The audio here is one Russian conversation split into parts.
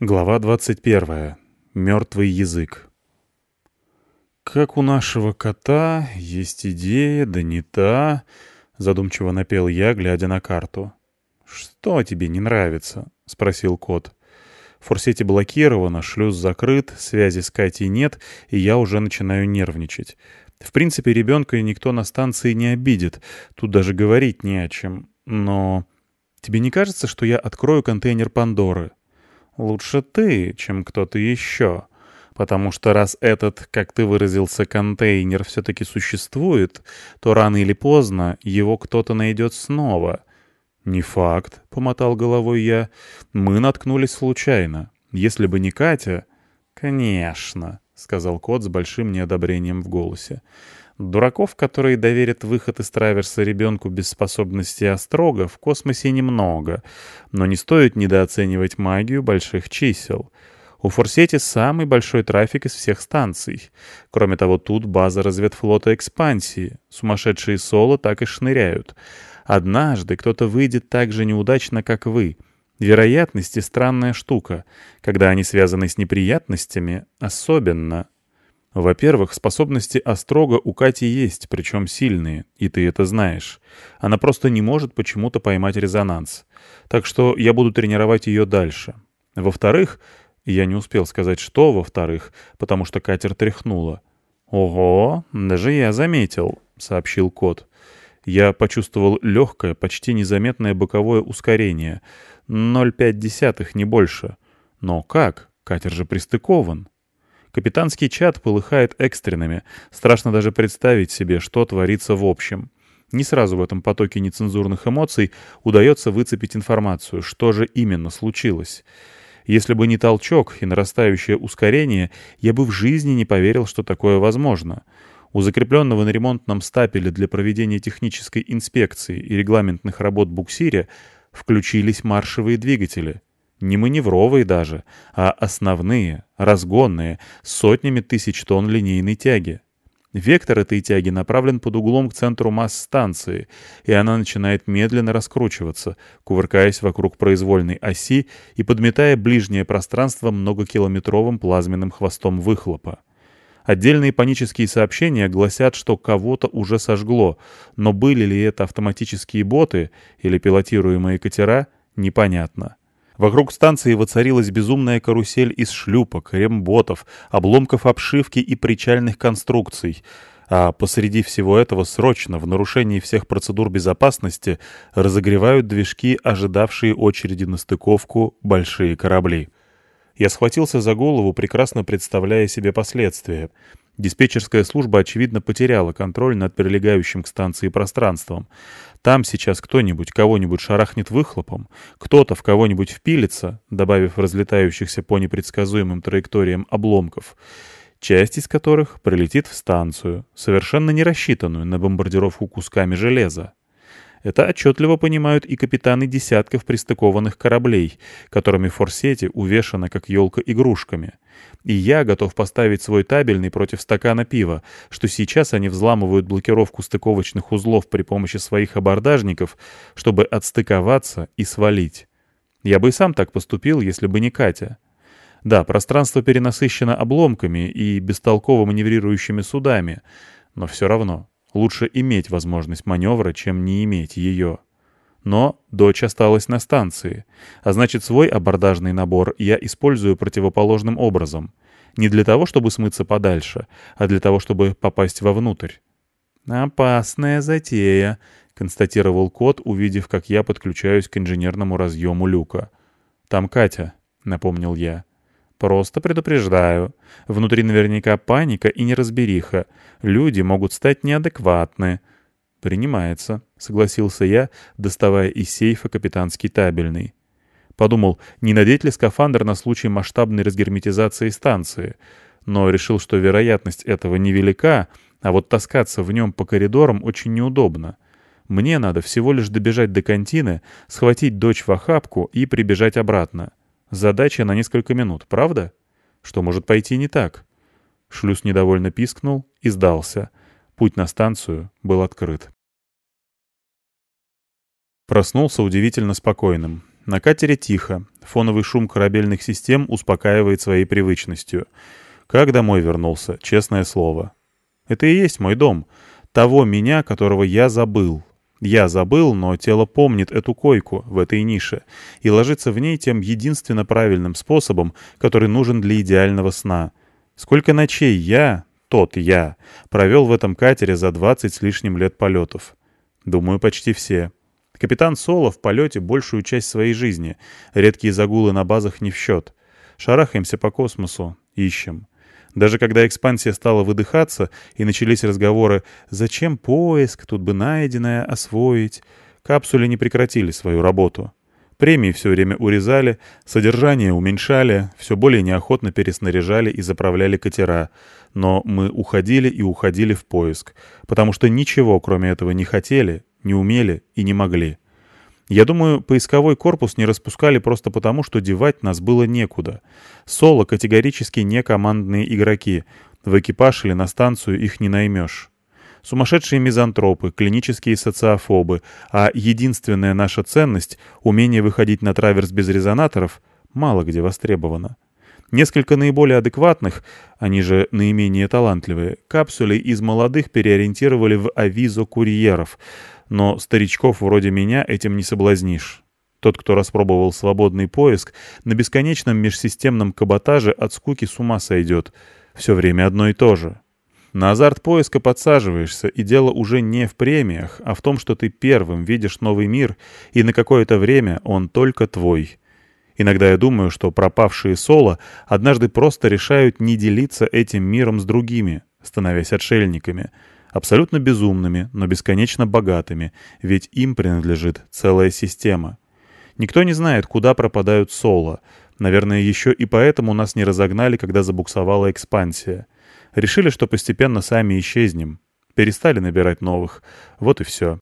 Глава 21. Мертвый язык. «Как у нашего кота есть идея, да не та», — задумчиво напел я, глядя на карту. «Что тебе не нравится?» — спросил кот. «Форсети блокировано, шлюз закрыт, связи с Катей нет, и я уже начинаю нервничать. В принципе, ребенка никто на станции не обидит, тут даже говорить не о чем. Но тебе не кажется, что я открою контейнер Пандоры?» «Лучше ты, чем кто-то еще. Потому что раз этот, как ты выразился, контейнер все-таки существует, то рано или поздно его кто-то найдет снова». «Не факт», — помотал головой я. «Мы наткнулись случайно. Если бы не Катя...» «Конечно», — сказал кот с большим неодобрением в голосе. «Дураков, которые доверят выход из траверса ребенку без способности острога, в космосе немного, но не стоит недооценивать магию больших чисел. У Форсети самый большой трафик из всех станций. Кроме того, тут база разведфлота экспансии. Сумасшедшие соло так и шныряют. Однажды кто-то выйдет так же неудачно, как вы. Вероятности — странная штука. Когда они связаны с неприятностями, особенно. Во-первых, способности Острога у Кати есть, причем сильные, и ты это знаешь. Она просто не может почему-то поймать резонанс. Так что я буду тренировать ее дальше. Во-вторых, я не успел сказать, что во-вторых, потому что катер тряхнуло. «Ого, даже я заметил», — сообщил кот. Я почувствовал легкое, почти незаметное боковое ускорение. 0,5, не больше. Но как? Катер же пристыкован. Капитанский чат полыхает экстренными. Страшно даже представить себе, что творится в общем. Не сразу в этом потоке нецензурных эмоций удается выцепить информацию, что же именно случилось. Если бы не толчок и нарастающее ускорение, я бы в жизни не поверил, что такое возможно. У закрепленного на ремонтном стапеле для проведения технической инспекции и регламентных работ буксиря включились маршевые двигатели. Не маневровые даже, а основные, разгонные, с сотнями тысяч тонн линейной тяги. Вектор этой тяги направлен под углом к центру масс станции, и она начинает медленно раскручиваться, кувыркаясь вокруг произвольной оси и подметая ближнее пространство многокилометровым плазменным хвостом выхлопа. Отдельные панические сообщения гласят, что кого-то уже сожгло, но были ли это автоматические боты или пилотируемые катера, непонятно. Вокруг станции воцарилась безумная карусель из шлюпок, ремботов, обломков обшивки и причальных конструкций. А посреди всего этого срочно, в нарушении всех процедур безопасности, разогревают движки, ожидавшие очереди на стыковку, большие корабли. Я схватился за голову, прекрасно представляя себе последствия. Диспетчерская служба, очевидно, потеряла контроль над прилегающим к станции пространством. Там сейчас кто-нибудь кого-нибудь шарахнет выхлопом, кто-то в кого-нибудь впилится, добавив разлетающихся по непредсказуемым траекториям обломков, часть из которых прилетит в станцию, совершенно не рассчитанную на бомбардировку кусками железа. Это отчетливо понимают и капитаны десятков пристыкованных кораблей, которыми Форсети увешана как елка игрушками. И я готов поставить свой табельный против стакана пива, что сейчас они взламывают блокировку стыковочных узлов при помощи своих абордажников, чтобы отстыковаться и свалить. Я бы и сам так поступил, если бы не Катя. Да, пространство перенасыщено обломками и бестолково маневрирующими судами, но все равно лучше иметь возможность маневра, чем не иметь ее. Но дочь осталась на станции, а значит, свой абордажный набор я использую противоположным образом. Не для того, чтобы смыться подальше, а для того, чтобы попасть вовнутрь. «Опасная затея», — констатировал кот, увидев, как я подключаюсь к инженерному разъему люка. «Там Катя», — напомнил я. «Просто предупреждаю. Внутри наверняка паника и неразбериха. Люди могут стать неадекватны». «Принимается», — согласился я, доставая из сейфа капитанский табельный. Подумал, не надеть ли скафандр на случай масштабной разгерметизации станции, но решил, что вероятность этого невелика, а вот таскаться в нем по коридорам очень неудобно. Мне надо всего лишь добежать до контины, схватить дочь в охапку и прибежать обратно. Задача на несколько минут, правда? Что может пойти не так? Шлюз недовольно пискнул и сдался. Путь на станцию был открыт. Проснулся удивительно спокойным. На катере тихо. Фоновый шум корабельных систем успокаивает своей привычностью. Как домой вернулся, честное слово. Это и есть мой дом. Того меня, которого я забыл. Я забыл, но тело помнит эту койку в этой нише и ложится в ней тем единственно правильным способом, который нужен для идеального сна. Сколько ночей тот я, провел в этом катере за 20 с лишним лет полетов? Думаю, почти все. Капитан Соло в полете большую часть своей жизни. Редкие загулы на базах не в счет. Шарахаемся по космосу, ищем. Даже когда экспансия стала выдыхаться и начались разговоры «Зачем поиск? Тут бы найденное освоить», капсули не прекратили свою работу. Премии все время урезали, содержание уменьшали, все более неохотно переснаряжали и заправляли катера. Но мы уходили и уходили в поиск, потому что ничего кроме этого не хотели, не умели и не могли. Я думаю, поисковой корпус не распускали просто потому, что девать нас было некуда. Соло категорически не командные игроки. В экипаж или на станцию их не наймешь. Сумасшедшие мизантропы, клинические социофобы, а единственная наша ценность — умение выходить на траверс без резонаторов — мало где востребовано. Несколько наиболее адекватных, они же наименее талантливые, капсулей из молодых переориентировали в авизо-курьеров, но старичков вроде меня этим не соблазнишь. Тот, кто распробовал свободный поиск, на бесконечном межсистемном каботаже от скуки с ума сойдет. Все время одно и то же. На азарт поиска подсаживаешься, и дело уже не в премиях, а в том, что ты первым видишь новый мир, и на какое-то время он только твой. Иногда я думаю, что пропавшие Соло однажды просто решают не делиться этим миром с другими, становясь отшельниками, абсолютно безумными, но бесконечно богатыми, ведь им принадлежит целая система. Никто не знает, куда пропадают Соло. Наверное, еще и поэтому нас не разогнали, когда забуксовала экспансия. Решили, что постепенно сами исчезнем. Перестали набирать новых. Вот и все.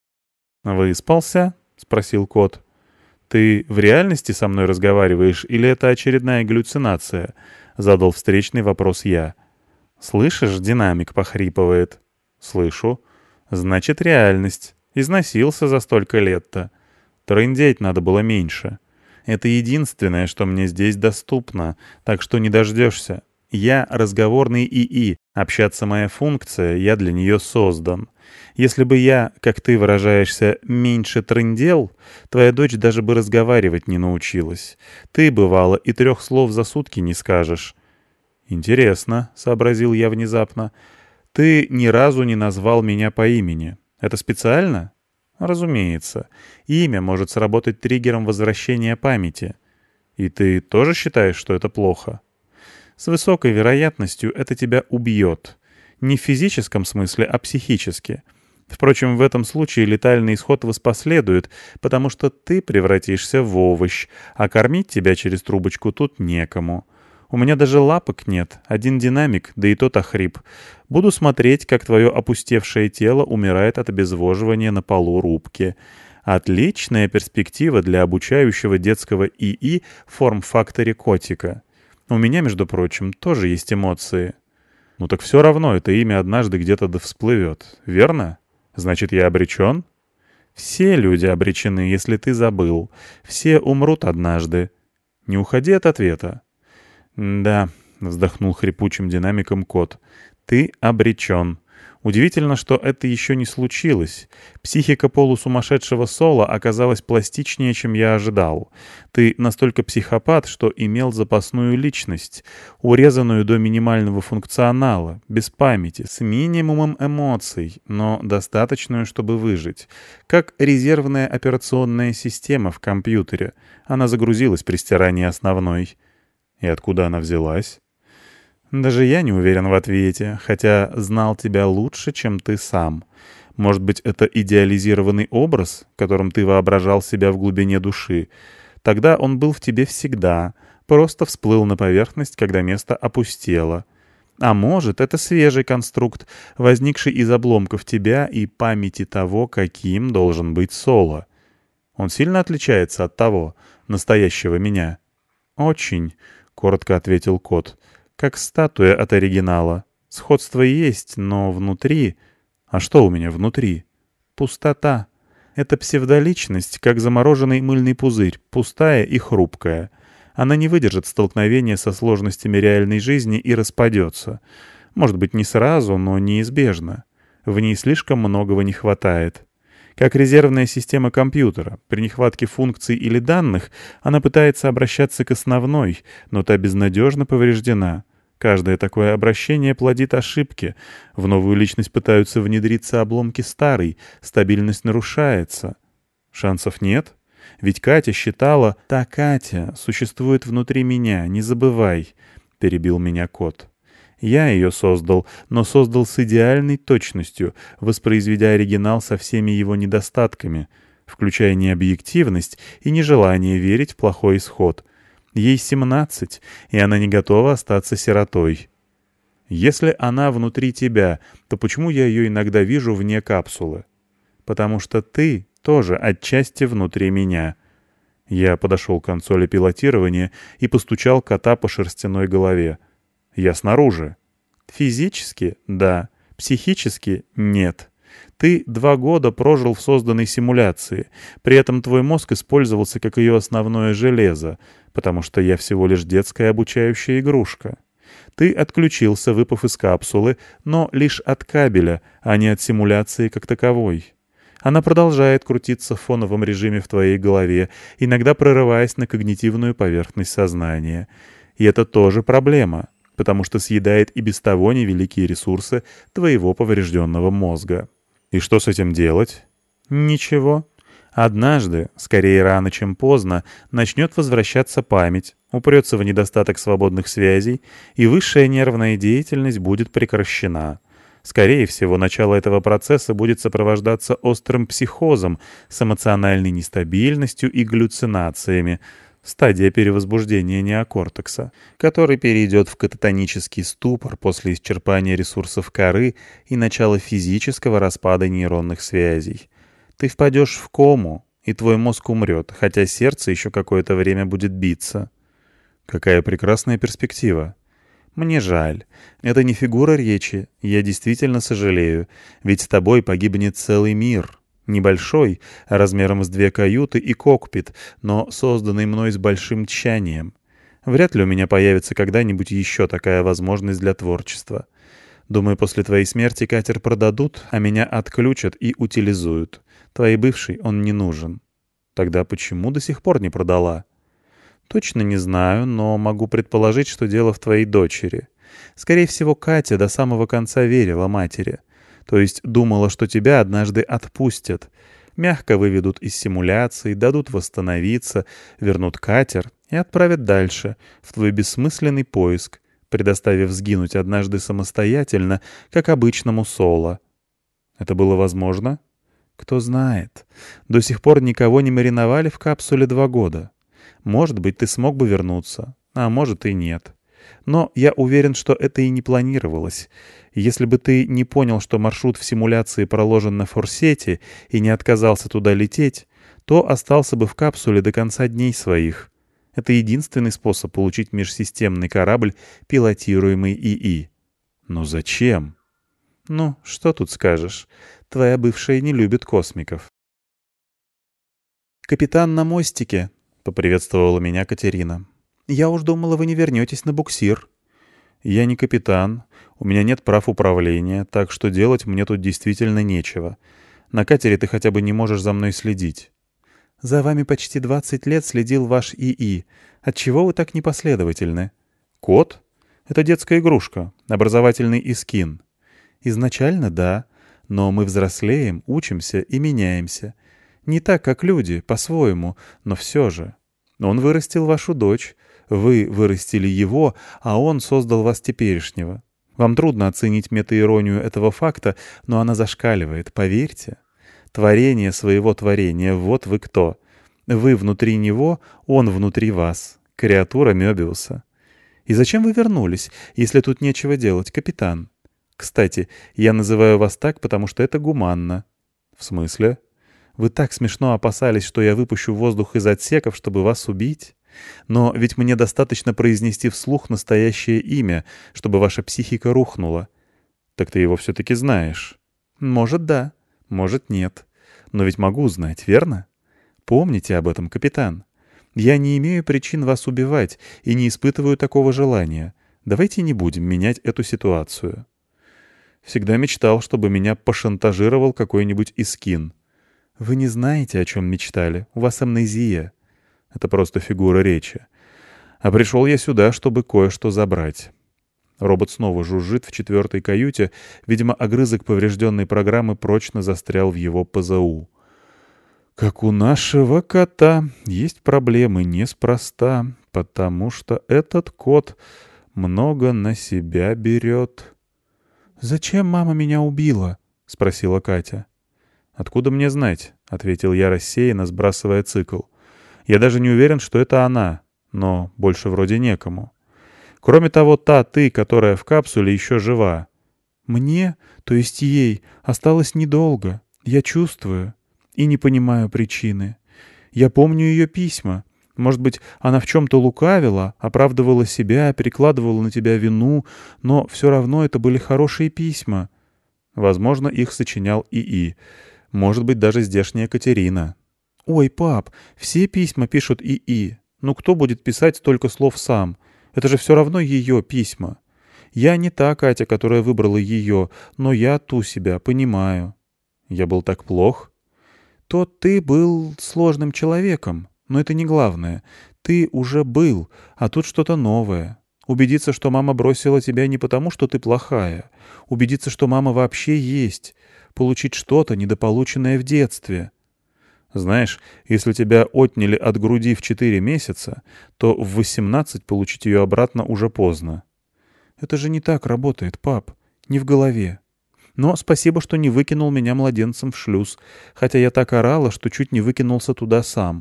«Выспался?» — спросил кот. «Ты в реальности со мной разговариваешь, или это очередная галлюцинация?» — задал встречный вопрос я. «Слышишь, динамик похрипывает?» «Слышу. Значит, реальность. Износился за столько лет-то. Трындеть надо было меньше. Это единственное, что мне здесь доступно, так что не дождешься. Я разговорный ИИ, общаться моя функция, я для нее создан. Если бы я, как ты выражаешься, меньше трындел, твоя дочь даже бы разговаривать не научилась. Ты, бывало, и 3 слов за сутки не скажешь». «Интересно», — сообразил я внезапно. «Ты ни разу не назвал меня по имени. Это специально?» «Разумеется. Имя может сработать триггером возвращения памяти. И ты тоже считаешь, что это плохо?» «С высокой вероятностью это тебя убьет. Не в физическом смысле, а психически. Впрочем, в этом случае летальный исход воспоследует, потому что ты превратишься в овощ, а кормить тебя через трубочку тут некому. У меня даже лапок нет, один динамик, да и тот охрип. Буду смотреть, как твое опустевшее тело умирает от обезвоживания на полу рубки. Отличная перспектива для обучающего детского ИИ в форм-факторе котика. У меня, между прочим, тоже есть эмоции». «Ну так все равно это имя однажды где-то да всплывет, верно? Значит, я обречен?» «Все люди обречены, если ты забыл. Все умрут однажды. Не уходи от ответа». «Да», — вздохнул хрипучим динамиком кот, — «ты обречен. Удивительно, что это еще не случилось. Психика полусумасшедшего Соло оказалась пластичнее, чем я ожидал. Ты настолько психопат, что имел запасную личность, урезанную до минимального функционала, без памяти, с минимумом эмоций, но достаточную, чтобы выжить. Как резервная операционная система в компьютере. Она загрузилась при стирании основной». «И откуда она взялась?» «Даже я не уверен в ответе, хотя знал тебя лучше, чем ты сам. Может быть, это идеализированный образ, которым ты воображал себя в глубине души? Тогда он был в тебе всегда, просто всплыл на поверхность, когда место опустело. А может, это свежий конструкт, возникший из обломков тебя и памяти того, каким должен быть Соло. Он сильно отличается от того, настоящего меня?» «Очень», — коротко ответил кот, — «как статуя от оригинала. Сходство есть, но внутри...» «А что у меня внутри?» «Пустота. Это псевдоличность, как замороженный мыльный пузырь, пустая и хрупкая. Она не выдержит столкновения со сложностями реальной жизни и распадется. Может быть, не сразу, но неизбежно. В ней слишком многого не хватает. Как резервная система компьютера. При нехватке функций или данных она пытается обращаться к основной, но та безнадежно повреждена. Каждое такое обращение плодит ошибки. В новую личность пытаются внедриться обломки старой, стабильность нарушается. Шансов нет? Ведь Катя считала, та Катя существует внутри меня, не забывай, — перебил меня кот. Я ее создал, но создал с идеальной точностью, воспроизведя оригинал со всеми его недостатками, включая необъективность и нежелание верить в плохой исход. Ей 17, и она не готова остаться сиротой. Если она внутри тебя, то почему я ее иногда вижу вне капсулы? Потому что ты тоже отчасти внутри меня. Я подошел к консоли пилотирования и постучал кота по шерстяной голове. Я снаружи. Физически — да, психически — нет. Ты 2 года прожил в созданной симуляции, при этом твой мозг использовался как ее основное железо, потому что я всего лишь детская обучающая игрушка. Ты отключился, выпав из капсулы, но лишь от кабеля, а не от симуляции как таковой. Она продолжает крутиться в фоновом режиме в твоей голове, иногда прорываясь на когнитивную поверхность сознания. И это тоже проблема, потому что съедает и без того невеликие ресурсы твоего поврежденного мозга. И что с этим делать? Ничего. Однажды, скорее рано, чем поздно, начнет возвращаться память, упрется в недостаток свободных связей, и высшая нервная деятельность будет прекращена. Скорее всего, начало этого процесса будет сопровождаться острым психозом с эмоциональной нестабильностью и галлюцинациями, стадия перевозбуждения неокортекса, который перейдет в кататонический ступор после исчерпания ресурсов коры и начала физического распада нейронных связей. Ты впадешь в кому, и твой мозг умрет, хотя сердце еще какое-то время будет биться. Какая прекрасная перспектива. Мне жаль. Это не фигура речи, я действительно сожалею, ведь с тобой погибнет целый мир. Небольшой, размером с 2 каюты и кокпит, но созданный мной с большим тщанием. Вряд ли у меня появится когда-нибудь еще такая возможность для творчества. Думаю, после твоей смерти катер продадут, а меня отключат и утилизуют. Твоей бывшей он не нужен. Тогда почему до сих пор не продала? Точно не знаю, но могу предположить, что дело в твоей дочери. Скорее всего, Катя до самого конца верила матери. То есть думала, что тебя однажды отпустят. Мягко выведут из симуляции, дадут восстановиться, вернут катер и отправят дальше, в твой бессмысленный поиск, предоставив сгинуть однажды самостоятельно, как обычному соло. Это было возможно? Кто знает. До сих пор никого не мариновали в капсуле 2 года. Может быть, ты смог бы вернуться, а может и нет. Но я уверен, что это и не планировалось. Если бы ты не понял, что маршрут в симуляции проложен на форсете и не отказался туда лететь, то остался бы в капсуле до конца дней своих. Это единственный способ получить межсистемный корабль, пилотируемый ИИ. Но зачем? Ну, что тут скажешь? Твоя бывшая не любит космиков. «Капитан на мостике», — поприветствовала меня Катерина. «Я уж думала, вы не вернетесь на буксир». «Я не капитан, у меня нет прав управления, так что делать мне тут действительно нечего. На катере ты хотя бы не можешь за мной следить». «За вами почти 20 лет следил ваш ИИ. Отчего вы так непоследовательны?» «Кот? Это детская игрушка, образовательный искин». «Изначально да, но мы взрослеем, учимся и меняемся. Не так, как люди, по-своему, но все же. Он вырастил вашу дочь, вы вырастили его, а он создал вас теперешнего. Вам трудно оценить метаиронию этого факта, но она зашкаливает, поверьте. Творение своего творения — вот вы кто. Вы внутри него, он внутри вас. Креатура Мёбиуса. И зачем вы вернулись, если тут нечего делать, капитан? Кстати, я называю вас так, потому что это гуманно». «В смысле?» «Вы так смешно опасались, что я выпущу воздух из отсеков, чтобы вас убить. Но ведь мне достаточно произнести вслух настоящее имя, чтобы ваша психика рухнула». «Так ты его все-таки знаешь». «Может, да, может, нет. Но ведь могу узнать, верно? Помните об этом, капитан. Я не имею причин вас убивать и не испытываю такого желания. Давайте не будем менять эту ситуацию. Всегда мечтал, чтобы меня пошантажировал какой-нибудь Искин. Вы не знаете, о чем мечтали. У вас амнезия. Это просто фигура речи. А пришел я сюда, чтобы кое-что забрать. Робот снова жужжит в 4-й каюте. Видимо, огрызок поврежденной программы прочно застрял в его ПЗУ. Как у нашего кота есть проблемы неспроста, потому что этот кот много на себя берет. «Зачем мама меня убила?» — спросила Катя. «Откуда мне знать?» — ответил я рассеянно, сбрасывая цикл. «Я даже не уверен, что это она, но больше вроде некому. Кроме того, та ты, которая в капсуле, еще жива». «Мне, то есть ей, осталось недолго. Я чувствую и не понимаю причины. Я помню ее письма. Может быть, она в чем-то лукавила, оправдывала себя, перекладывала на тебя вину, но все равно это были хорошие письма». Возможно, их сочинял ИИ. Может быть, даже здешняя Катерина. «Ой, пап, все письма пишут ИИ. Ну кто будет писать столько слов сам? Это же все равно ее письма. Я не та Катя, которая выбрала ее, но я ту себя понимаю». «Я был так плох?» «То ты был сложным человеком, но это не главное. Ты уже был, а тут что-то новое. Убедиться, что мама бросила тебя не потому, что ты плохая. Убедиться, что мама вообще есть. Получить что-то, недополученное в детстве». Знаешь, если тебя отняли от груди в 4 месяца, то в 18 получить ее обратно уже поздно. «Это же не так работает, пап. Не в голове. Но спасибо, что не выкинул меня младенцем в шлюз, хотя я так орала, что чуть не выкинулся туда сам.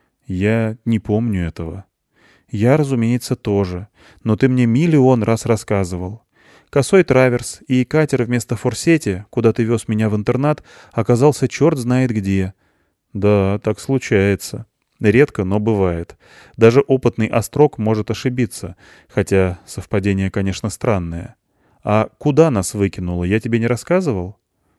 Я не помню этого». «Я, разумеется, тоже. Но ты мне миллион раз рассказывал. Косой траверс и катер вместо форсети, куда ты вез меня в интернат, оказался черт знает где». «Да, так случается. Редко, но бывает. Даже опытный острог может ошибиться, хотя совпадение, конечно, странное. А куда нас выкинуло, я тебе не рассказывал?»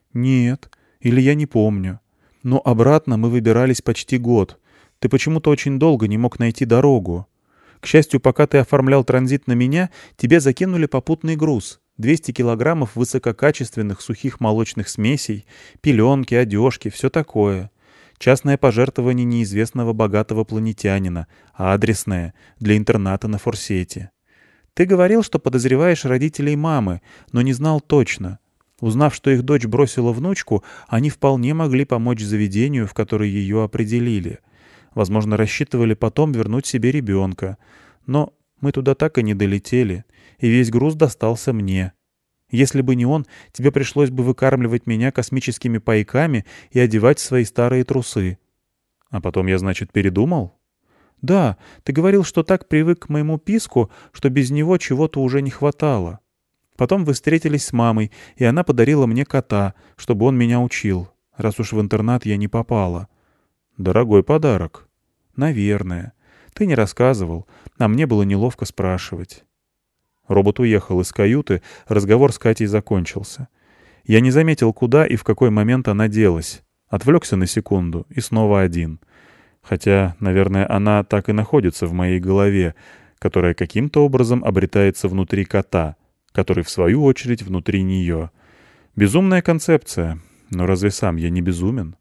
«Нет. Или я не помню. Но обратно мы выбирались почти год. Ты почему-то очень долго не мог найти дорогу. К счастью, пока ты оформлял транзит на меня, тебе закинули попутный груз. 200 килограммов высококачественных сухих молочных смесей, пеленки, одежки, все такое. Частное пожертвование неизвестного богатого планетянина, а адресное, для интерната на форсете. Ты говорил, что подозреваешь родителей мамы, но не знал точно. Узнав, что их дочь бросила внучку, они вполне могли помочь заведению, в которое ее определили. Возможно, рассчитывали потом вернуть себе ребенка. Но мы туда так и не долетели, и весь груз достался мне. Если бы не он, тебе пришлось бы выкармливать меня космическими пайками и одевать в свои старые трусы. А потом я, значит, передумал? Да, ты говорил, что так привык к моему писку, что без него чего-то уже не хватало. Потом вы встретились с мамой, и она подарила мне кота, чтобы он меня учил, раз уж в интернат я не попала. Дорогой подарок. Наверное. Ты не рассказывал, а мне было неловко спрашивать. Робот уехал из каюты, разговор с Катей закончился. Я не заметил, куда и в какой момент она делась. Отвлекся на секунду и снова один. Хотя, наверное, она так и находится в моей голове, которая каким-то образом обретается внутри кота, который, в свою очередь, внутри нее. Безумная концепция. Но разве сам я не безумен?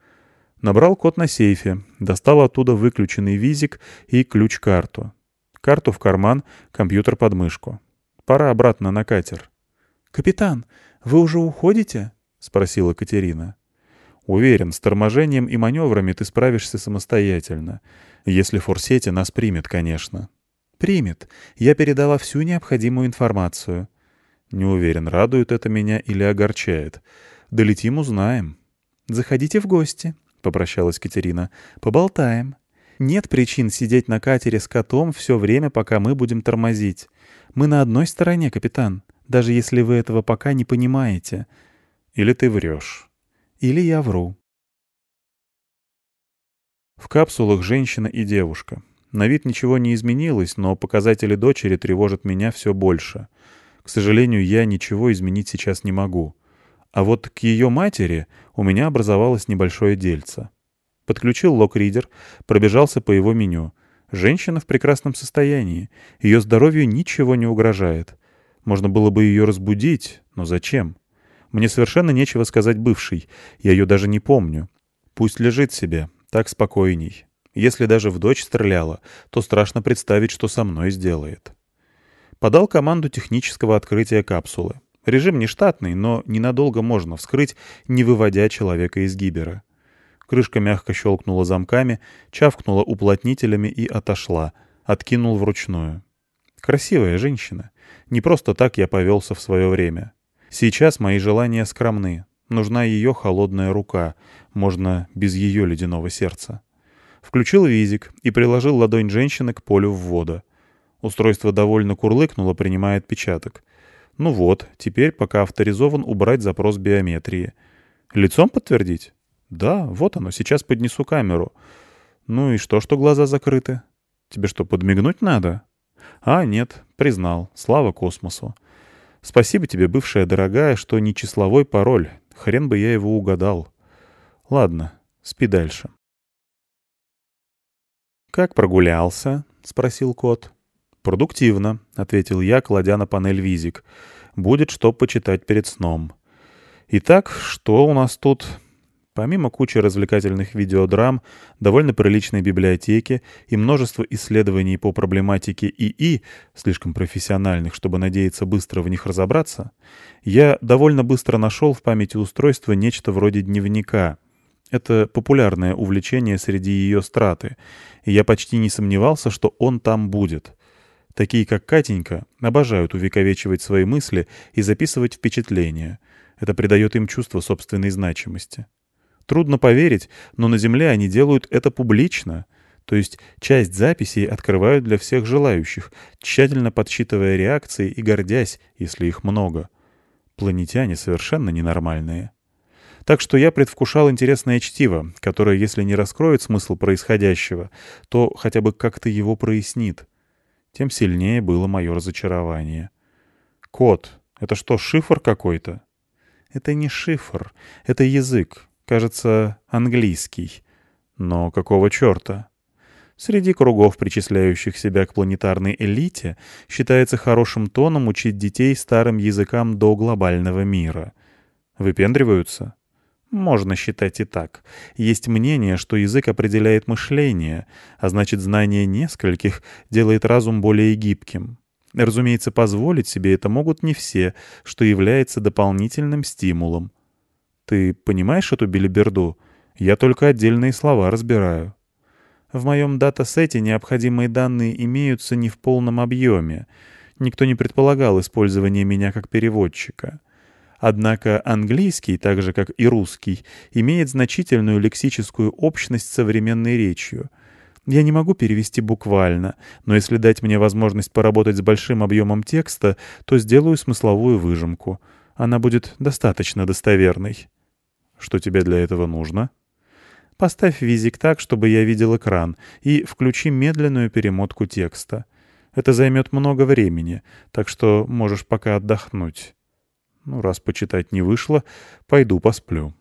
Набрал код на сейфе, достал оттуда выключенный визик и ключ-карту. Карту в карман, компьютер под мышку. Пора обратно на катер. «Капитан, вы уже уходите?» — спросила Катерина. «Уверен, с торможением и маневрами ты справишься самостоятельно. Если форсети нас примет, конечно». «Примет. Я передала всю необходимую информацию». «Не уверен, радует это меня или огорчает. Долетим — узнаем». «Заходите в гости», — попрощалась Катерина. «Поболтаем». Нет причин сидеть на катере с котом все время, пока мы будем тормозить. Мы на одной стороне, капитан, даже если вы этого пока не понимаете. Или ты врешь. Или я вру. В капсулах женщина и девушка. На вид ничего не изменилось, но показатели дочери тревожат меня все больше. К сожалению, я ничего изменить сейчас не могу. А вот к ее матери у меня образовалось небольшое дельце. Подключил лог-ридер, пробежался по его меню. Женщина в прекрасном состоянии. Ее здоровью ничего не угрожает. Можно было бы ее разбудить, но зачем? Мне совершенно нечего сказать бывшей. Я ее даже не помню. Пусть лежит себе, так спокойней. Если даже в дочь стреляла, то страшно представить, что со мной сделает. Подал команду технического открытия капсулы. Режим нештатный, но ненадолго можно вскрыть, не выводя человека из гибера. Крышка мягко щелкнула замками, чавкнула уплотнителями и отошла. Откинул вручную. Красивая женщина. Не просто так я повелся в свое время. Сейчас мои желания скромны. Нужна ее холодная рука. Можно без ее ледяного сердца. Включил визик и приложил ладонь женщины к полю ввода. Устройство довольно курлыкнуло, принимая отпечаток. Ну вот, теперь, пока авторизован, убрать запрос биометрии. Лицом подтвердить? Да, вот оно, сейчас поднесу камеру. Ну и что глаза закрыты? Тебе что, подмигнуть надо? А, нет, признал. Слава космосу. Спасибо тебе, бывшая дорогая, что не числовой пароль. Хрен бы я его угадал. Ладно, спи дальше. «Как прогулялся?» — спросил кот. «Продуктивно», — ответил я, кладя на панель визик. «Будет что почитать перед сном». «Итак, что у нас тут?» Помимо кучи развлекательных видеодрам, довольно приличной библиотеки и множества исследований по проблематике ИИ, слишком профессиональных, чтобы надеяться быстро в них разобраться, я довольно быстро нашел в памяти устройства нечто вроде дневника. Это популярное увлечение среди ее страты, и я почти не сомневался, что он там будет. Такие, как Катенька, обожают увековечивать свои мысли и записывать впечатления. Это придает им чувство собственной значимости. Трудно поверить, но на Земле они делают это публично. То есть часть записей открывают для всех желающих, тщательно подсчитывая реакции и гордясь, если их много. Планетяне совершенно ненормальные. Так что я предвкушал интересное чтиво, которое, если не раскроет смысл происходящего, то хотя бы как-то его прояснит. Тем сильнее было мое разочарование. «Код, это что, шифр какой-то?» «Это не шифр, это язык. Кажется, английский. Но какого черта? Среди кругов, причисляющих себя к планетарной элите, считается хорошим тоном учить детей старым языкам до глобального мира. Выпендриваются? Можно считать и так. Есть мнение, что язык определяет мышление, а значит, знание нескольких делает разум более гибким. Разумеется, позволить себе это могут не все, что является дополнительным стимулом. Ты понимаешь эту белиберду? Я только отдельные слова разбираю. В моем датасете необходимые данные имеются не в полном объеме. Никто не предполагал использование меня как переводчика. Однако английский, так же как и русский, имеет значительную лексическую общность с современной речью. Я не могу перевести буквально, но если дать мне возможность поработать с большим объемом текста, то сделаю смысловую выжимку. Она будет достаточно достоверной. Что тебе для этого нужно? Поставь визик так, чтобы я видел экран, и включи медленную перемотку текста. Это займет много времени, так что можешь пока отдохнуть. Ну, раз почитать не вышло, пойду посплю.